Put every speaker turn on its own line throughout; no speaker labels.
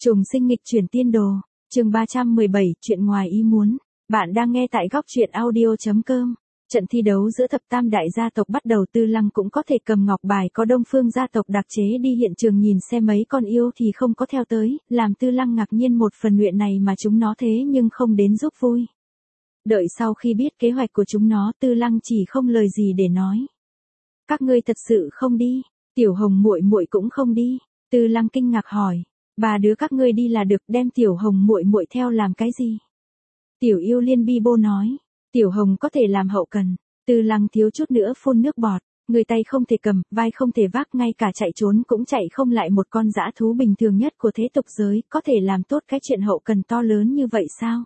Trùng sinh nghịch chuyển tiên đồ, chương 317, chuyện ngoài ý muốn. Bạn đang nghe tại góc truyện audio.com. Trận thi đấu giữa thập tam đại gia tộc bắt đầu. Tư Lăng cũng có thể cầm ngọc bài có Đông Phương gia tộc đặc chế đi hiện trường nhìn xem mấy con yêu thì không có theo tới, làm Tư Lăng ngạc nhiên một phần luyện này mà chúng nó thế nhưng không đến giúp vui. Đợi sau khi biết kế hoạch của chúng nó, Tư Lăng chỉ không lời gì để nói. Các ngươi thật sự không đi? Tiểu Hồng muội muội cũng không đi? Tư Lăng kinh ngạc hỏi. Ba đứa các ngươi đi là được, đem Tiểu Hồng muội muội theo làm cái gì? Tiểu Yêu Liên bi bô nói. Tiểu Hồng có thể làm hậu cần. Tư Lăng thiếu chút nữa phun nước bọt. Người tay không thể cầm, vai không thể vác, ngay cả chạy trốn cũng chạy không lại một con dã thú bình thường nhất của thế tục giới, có thể làm tốt cái chuyện hậu cần to lớn như vậy sao?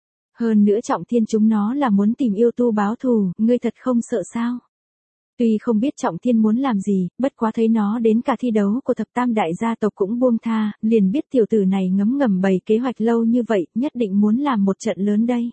Hơn nữa Trọng Thiên chúng nó là muốn tìm yêu tu báo thù, ngươi thật không sợ sao? Tuy không biết Trọng Thiên muốn làm gì, bất quá thấy nó đến cả thi đấu của thập tam đại gia tộc cũng buông tha, liền biết tiểu tử này ngấm ngầm bày kế hoạch lâu như vậy, nhất định muốn làm một trận lớn đây.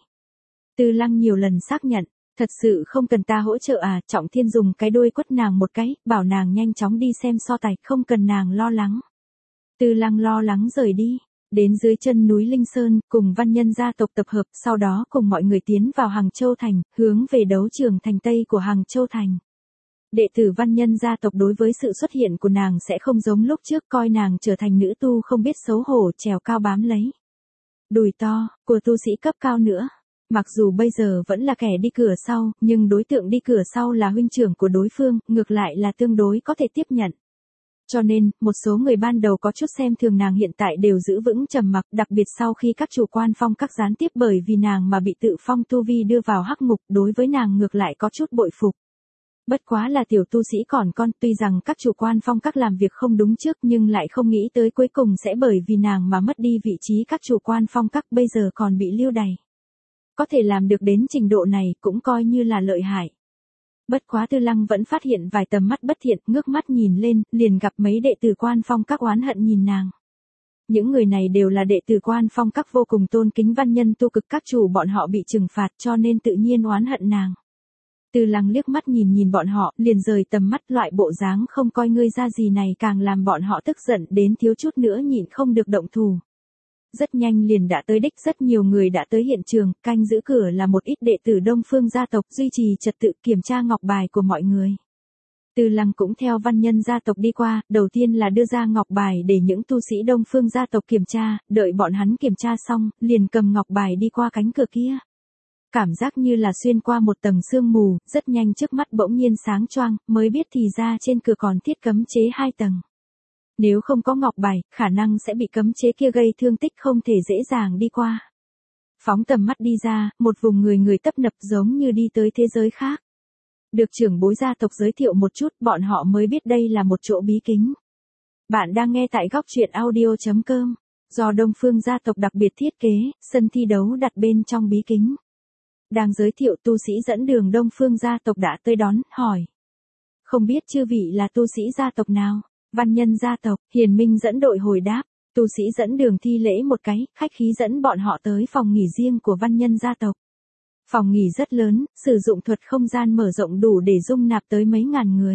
Tư Lăng nhiều lần xác nhận, thật sự không cần ta hỗ trợ à? Trọng Thiên dùng cái đuôi quất nàng một cái, bảo nàng nhanh chóng đi xem so tài, không cần nàng lo lắng. Tư Lăng lo lắng rời đi. Đến dưới chân núi Linh Sơn, cùng văn nhân gia tộc tập hợp, sau đó cùng mọi người tiến vào Hàng Châu Thành, hướng về đấu trường thành Tây của Hàng Châu Thành. Đệ tử văn nhân gia tộc đối với sự xuất hiện của nàng sẽ không giống lúc trước, coi nàng trở thành nữ tu không biết xấu hổ, trèo cao bám lấy. Đùi to, của tu sĩ cấp cao nữa. Mặc dù bây giờ vẫn là kẻ đi cửa sau, nhưng đối tượng đi cửa sau là huynh trưởng của đối phương, ngược lại là tương đối có thể tiếp nhận. Cho nên, một số người ban đầu có chút xem thường nàng hiện tại đều giữ vững trầm mặc, đặc biệt sau khi các chủ quan phong các gián tiếp bởi vì nàng mà bị tự phong tu vi đưa vào hắc ngục, đối với nàng ngược lại có chút bội phục. Bất quá là tiểu tu sĩ còn con, tuy rằng các chủ quan phong các làm việc không đúng trước nhưng lại không nghĩ tới cuối cùng sẽ bởi vì nàng mà mất đi vị trí các chủ quan phong các, bây giờ còn bị lưu đày. Có thể làm được đến trình độ này cũng coi như là lợi hại. Bất quá Tư Lăng vẫn phát hiện vài tầm mắt bất thiện, ngước mắt nhìn lên, liền gặp mấy đệ tử quan phong các oán hận nhìn nàng. Những người này đều là đệ tử quan phong các vô cùng tôn kính văn nhân tu cực, các chủ bọn họ bị trừng phạt cho nên tự nhiên oán hận nàng. Tư Lăng liếc mắt nhìn bọn họ, liền rời tầm mắt, loại bộ dáng không coi ngươi ra gì này càng làm bọn họ tức giận đến thiếu chút nữa nhịn không được động thủ. Rất nhanh liền đã tới đích, rất nhiều người đã tới hiện trường, canh giữ cửa là một ít đệ tử Đông Phương gia tộc duy trì trật tự kiểm tra ngọc bài của mọi người. Tư Lăng cũng theo văn nhân gia tộc đi qua, đầu tiên là đưa ra ngọc bài để những tu sĩ Đông Phương gia tộc kiểm tra, đợi bọn hắn kiểm tra xong, liền cầm ngọc bài đi qua cánh cửa kia. Cảm giác như là xuyên qua một tầng sương mù, rất nhanh trước mắt bỗng nhiên sáng choang, mới biết thì ra trên cửa còn thiết cấm chế 2 tầng. Nếu không có ngọc bài, khả năng sẽ bị cấm chế kia gây thương tích, không thể dễ dàng đi qua. Phóng tầm mắt đi ra, một vùng người tấp nập giống như đi tới thế giới khác. Được trưởng bối gia tộc giới thiệu một chút, bọn họ mới biết đây là một chỗ bí kính. Bạn đang nghe tại góc truyện audio.com. Do Đông Phương gia tộc đặc biệt thiết kế, sân thi đấu đặt bên trong bí kính. Đang giới thiệu, tu sĩ dẫn đường Đông Phương gia tộc đã tới đón, hỏi. Không biết chư vị là tu sĩ gia tộc nào? Văn nhân gia tộc, Hiền Minh dẫn đội hồi đáp. Tu sĩ dẫn đường thi lễ một cái, khách khí dẫn bọn họ tới phòng nghỉ riêng của văn nhân gia tộc. Phòng nghỉ rất lớn, sử dụng thuật không gian mở rộng đủ để dung nạp tới mấy ngàn người.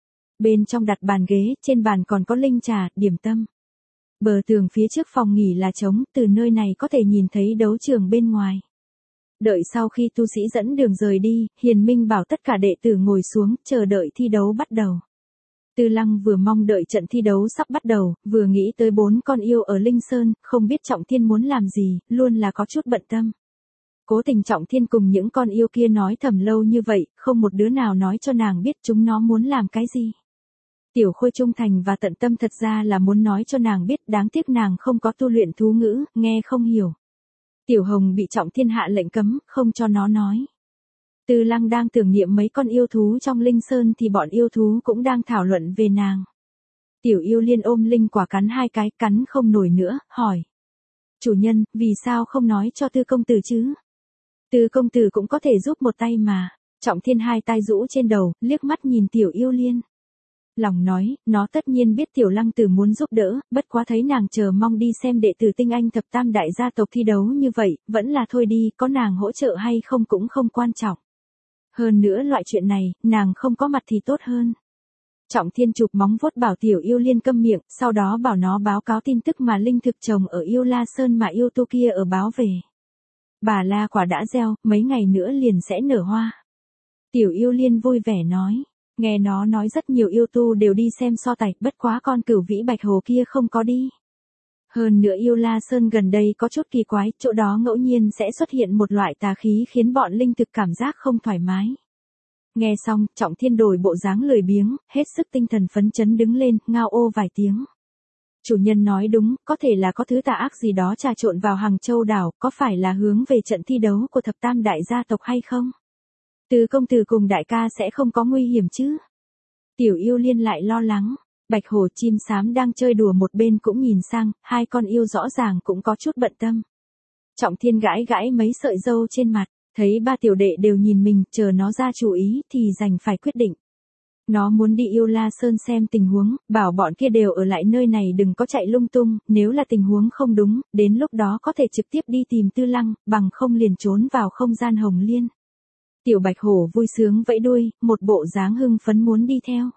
Bên trong đặt bàn ghế, trên bàn còn có linh trà, điểm tâm. Bờ tường phía trước phòng nghỉ là trống, từ nơi này có thể nhìn thấy đấu trường bên ngoài. Đợi sau khi tu sĩ dẫn đường rời đi, Hiền Minh bảo tất cả đệ tử ngồi xuống, chờ đợi thi đấu bắt đầu. Tư Lăng vừa mong đợi trận thi đấu sắp bắt đầu, vừa nghĩ tới 4 con yêu ở Linh Sơn, không biết Trọng Thiên muốn làm gì, luôn là có chút bận tâm. Cố tình Trọng Thiên cùng những con yêu kia nói thầm lâu như vậy, không một đứa nào nói cho nàng biết chúng nó muốn làm cái gì. Tiểu Khôi trung thành và tận tâm thật ra là muốn nói cho nàng biết, đáng tiếc nàng không có tu luyện thú ngữ, nghe không hiểu. Tiểu Hồng bị Trọng Thiên hạ lệnh cấm, không cho nó nói. Tư Lăng đang tưởng niệm mấy con yêu thú trong Linh Sơn thì bọn yêu thú cũng đang thảo luận về nàng. Tiểu Yêu Liên ôm linh quả cắn 2 cái, cắn không nổi nữa, hỏi. Chủ nhân, vì sao không nói cho Tư công tử chứ? Tư công tử cũng có thể giúp một tay mà. Trọng Thiên 2 tay rũ trên đầu, liếc mắt nhìn Tiểu Yêu Liên. Lòng nói, nó tất nhiên biết Tiểu Lăng Tử muốn giúp đỡ, bất quá thấy nàng chờ mong đi xem đệ tử tinh anh thập tam đại gia tộc thi đấu như vậy, vẫn là thôi đi, có nàng hỗ trợ hay không cũng không quan trọng. Hơn nữa loại chuyện này, nàng không có mặt thì tốt hơn. Trọng Thiên chụp móng vuốt bảo Tiểu Yêu Liên câm miệng, sau đó bảo nó báo cáo tin tức mà linh thực trồng ở Yêu La Sơn mà yêu tu kia ở báo về. Bà la quả đã gieo, mấy ngày nữa liền sẽ nở hoa. Tiểu Yêu Liên vui vẻ nói. Nghe nó nói rất nhiều yêu tu đều đi xem so tài, bất quá con cửu vĩ bạch hồ kia không có đi. Hơn nữa Yêu La Sơn gần đây có chút kỳ quái, chỗ đó ngẫu nhiên sẽ xuất hiện một loại tà khí khiến bọn linh thực cảm giác không thoải mái. Nghe xong, Trọng Thiên đổi bộ dáng lười biếng, hết sức tinh thần phấn chấn đứng lên, ngao ô vài tiếng. Chủ nhân nói đúng, có thể là có thứ tà ác gì đó trà trộn vào Hằng Châu đảo, có phải là hướng về trận thi đấu của thập tam đại gia tộc hay không? Từ công tử cùng đại ca sẽ không có nguy hiểm chứ? Tiểu Yêu Liên lại lo lắng. Bạch hổ chim xám đang chơi đùa một bên cũng nhìn sang, hai con yêu rõ ràng cũng có chút bận tâm. Trọng Thiên gãi gãi mấy sợi râu trên mặt, thấy ba tiểu đệ đều nhìn mình, chờ nó ra chủ ý thì đành phải quyết định. Nó muốn đi Yêu La Sơn xem tình huống, bảo bọn kia đều ở lại nơi này đừng có chạy lung tung, nếu là tình huống không đúng, đến lúc đó có thể trực tiếp đi tìm Tư Lăng, bằng không liền trốn vào không gian Hồng Liên. Tiểu Bạch Hổ vui sướng vẫy đuôi, một bộ dáng hưng phấn muốn đi theo.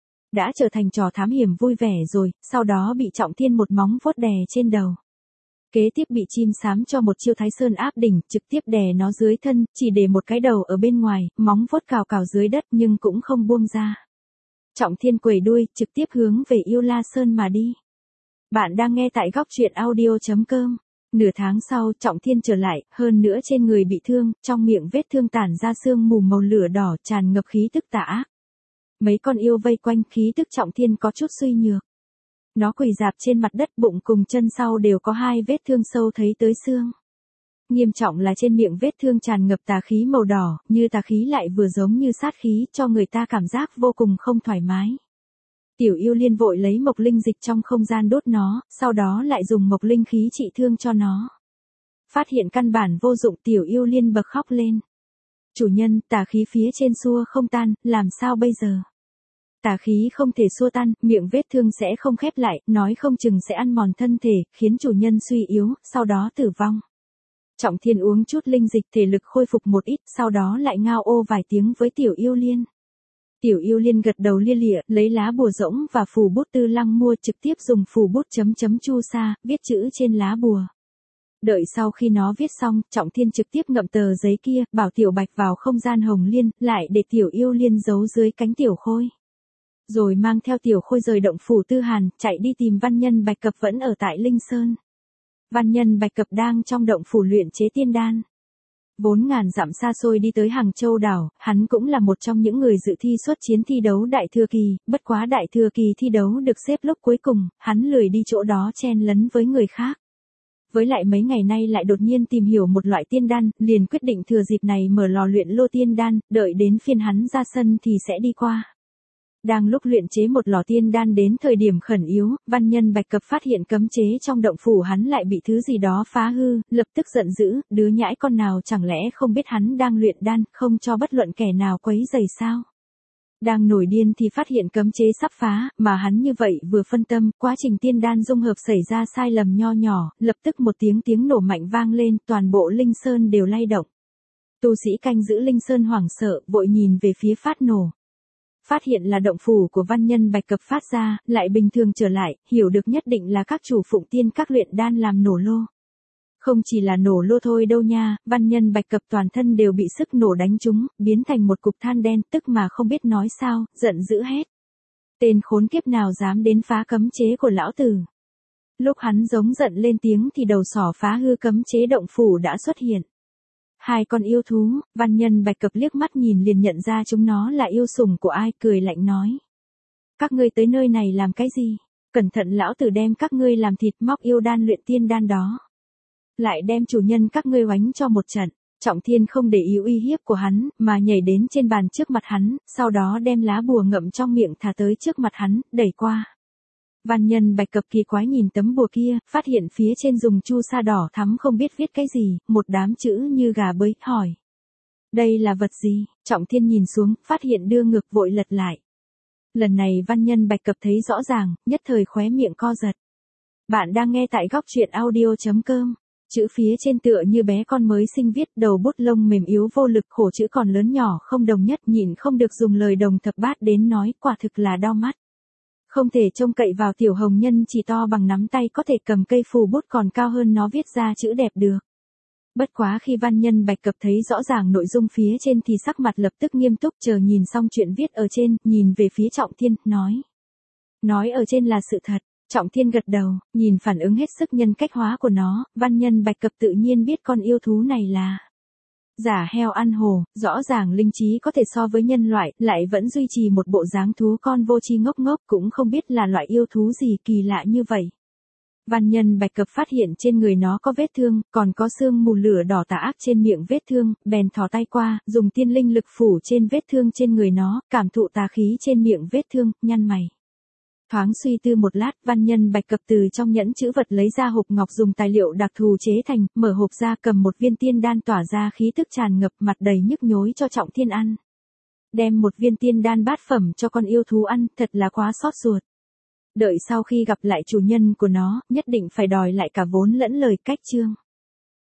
Đã trở thành trò thám hiểm vui vẻ rồi, sau đó bị Trọng Thiên một móng vuốt đè trên đầu. Kế tiếp bị chim xám cho một chiêu Thái Sơn áp đỉnh, trực tiếp đè nó dưới thân, chỉ để một cái đầu ở bên ngoài, móng vuốt cào cào dưới đất nhưng cũng không buông ra. Trọng Thiên quẩy đuôi, trực tiếp hướng về Yêu La Sơn mà đi. Bạn đang nghe tại góc truyện audio.com. Nửa tháng sau, Trọng Thiên trở lại, hơn nữa trên người bị thương, trong miệng vết thương tản ra sương mù màu lửa đỏ tràn ngập khí tức tà ác. Mấy con yêu vây quanh, khí tức Trọng Thiên có chút suy nhược. Nó quỳ rạp trên mặt đất, bụng cùng chân sau đều có hai vết thương sâu thấy tới xương. Nghiêm trọng là trên miệng vết thương tràn ngập tà khí màu đỏ, như tà khí lại vừa giống như sát khí, cho người ta cảm giác vô cùng không thoải mái. Tiểu Yêu Liên vội lấy mộc linh dịch trong không gian đốt nó, sau đó lại dùng mộc linh khí trị thương cho nó. Phát hiện căn bản vô dụng, Tiểu Yêu Liên bật khóc lên. Chủ nhân, tà khí phía trên xua không tan, làm sao bây giờ? Tà khí không thể xua tan, miệng vết thương sẽ không khép lại, nói không chừng sẽ ăn mòn thân thể, khiến chủ nhân suy yếu, sau đó tử vong. Trọng Thiên uống chút linh dịch thể lực khôi phục một ít, sau đó lại ngao ô vài tiếng với Tiểu Yêu Liên. Tiểu Yêu Liên gật đầu lia lịa, lấy lá bùa rỗng và phù bút Tư Lăng mua, trực tiếp dùng phù bút chấm chấm chu sa, viết chữ trên lá bùa. Đợi sau khi nó viết xong, Trọng Thiên trực tiếp ngậm tờ giấy kia, bảo Tiểu Bạch vào không gian Hồng Liên, lại để Tiểu Yêu Liên giấu dưới cánh Tiểu Khôi. Rồi mang theo Tiểu Khôi rời động phủ Tư Hàn, chạy đi tìm Văn Nhân Bạch Cập vẫn ở tại Linh Sơn. Văn Nhân Bạch Cập đang trong động phủ luyện chế tiên đan. Vốn ngàn dặm xa xôi đi tới Hằng Châu đảo, hắn cũng là một trong những người dự thi xuất chiến thi đấu Đại Thừa Kỳ, bất quá Đại Thừa Kỳ thi đấu được xếp lúc cuối cùng, hắn lười đi chỗ đó chen lấn với người khác. Với lại mấy ngày nay lại đột nhiên tìm hiểu một loại tiên đan, liền quyết định thừa dịp này mở lò luyện lô tiên đan, đợi đến phiên hắn ra sân thì sẽ đi qua. Đang lúc luyện chế một lò tiên đan đến thời điểm khẩn yếu, Văn Nhân Bạch Cập phát hiện cấm chế trong động phủ hắn lại bị thứ gì đó phá hư, lập tức giận dữ, đứa nhãi con nào chẳng lẽ không biết hắn đang luyện đan, không cho bất luận kẻ nào quấy rầy sao? Đang nổi điên thì phát hiện cấm chế sắp phá, mà hắn như vậy vừa phân tâm, quá trình tiên đan dung hợp xảy ra sai lầm nho nhỏ, lập tức một tiếng nổ mạnh vang lên, toàn bộ Linh Sơn đều lay động. Tu sĩ canh giữ Linh Sơn hoảng sợ, vội nhìn về phía phát nổ. Phát hiện là động phủ của Văn Nhân Bạch Cập phát ra, lại bình thường trở lại, hiểu được nhất định là các chủ phụng tiên các luyện đan làm nổ lô. Không chỉ là nổ lô thôi đâu nha, Văn Nhân Bạch Cập toàn thân đều bị sức nổ đánh trúng, biến thành một cục than đen, tức mà không biết nói sao, giận dữ hét. Tên khốn kiếp nào dám đến phá cấm chế của lão tử. Lúc hắn giống giận lên tiếng thì đầu sỏ phá hư cấm chế động phủ đã xuất hiện. Hai con yêu thú, Văn Nhân Bạch Cập liếc mắt nhìn liền nhận ra chúng nó là yêu sủng của ai, cười lạnh nói. Các ngươi tới nơi này làm cái gì? Cẩn thận lão tử đem các ngươi làm thịt, móc yêu đan luyện tiên đan đó. Lại đem chủ nhân các ngươi oánh cho một trận. Trọng Thiên không để ý uy hiếp của hắn, mà nhảy đến trên bàn trước mặt hắn, sau đó đem lá bùa ngậm trong miệng thả tới trước mặt hắn, đẩy qua. Văn Nhân Bạch Cập kỳ quái nhìn tấm bùa kia, phát hiện phía trên dùng chu sa đỏ thắm không biết viết cái gì, một đám chữ như gà bới, hỏi. Đây là vật gì? Trọng Thiên nhìn xuống, phát hiện đưa ngược vội lật lại. Lần này Văn Nhân Bạch Cập thấy rõ ràng, nhất thời khóe miệng co giật. Bạn đang nghe tại góc truyện audio.com. Chữ phía trên tựa như bé con mới sinh viết, đầu bút lông mềm yếu vô lực, khổ chữ còn lớn nhỏ không đồng nhất, nhịn không được dùng lời đồng thập bát đến nói, quả thực là đau mắt. Không thể trông cậy vào tiểu hồng nhân chỉ to bằng nắm tay có thể cầm cây phù bút còn cao hơn nó viết ra chữ đẹp được. Bất quá khi văn nhân Bạch Cập thấy rõ ràng nội dung phía trên thì sắc mặt lập tức nghiêm túc, chờ nhìn xong chuyện viết ở trên, nhìn về phía Trọng Thiên, nói. Nói ở trên là sự thật. Trọng Thiên gật đầu, nhìn phản ứng hết sức nhân cách hóa của nó, văn nhân Bạch Cập tự nhiên biết con yêu thú này là giả heo ăn hổ, rõ ràng linh trí có thể so với nhân loại, lại vẫn duy trì một bộ dáng thú con vô tri ngốc ngốc, cũng không biết là loại yêu thú gì kỳ lạ như vậy. Văn nhân Bạch Cập phát hiện trên người nó có vết thương, còn có sương mù lửa đỏ tà ác trên miệng vết thương, bèn thò tay qua, dùng tiên linh lực phủ trên vết thương trên người nó, cảm thụ tà khí trên miệng vết thương, nhăn mày. Thoáng suy tư một lát, văn nhân Bạch Cập từ trong nhẫn chữ vật lấy ra hộp ngọc dùng tài liệu đặc thù chế thành, mở hộp ra cầm một viên tiên đan tỏa ra khí tức tràn ngập, mặt đầy nhức nhối cho Trọng Thiên ăn. Đem một viên tiên đan bát phẩm cho con yêu thú ăn, thật là quá xót ruột. Đợi sau khi gặp lại chủ nhân của nó, nhất định phải đòi lại cả vốn lẫn lời cách chương.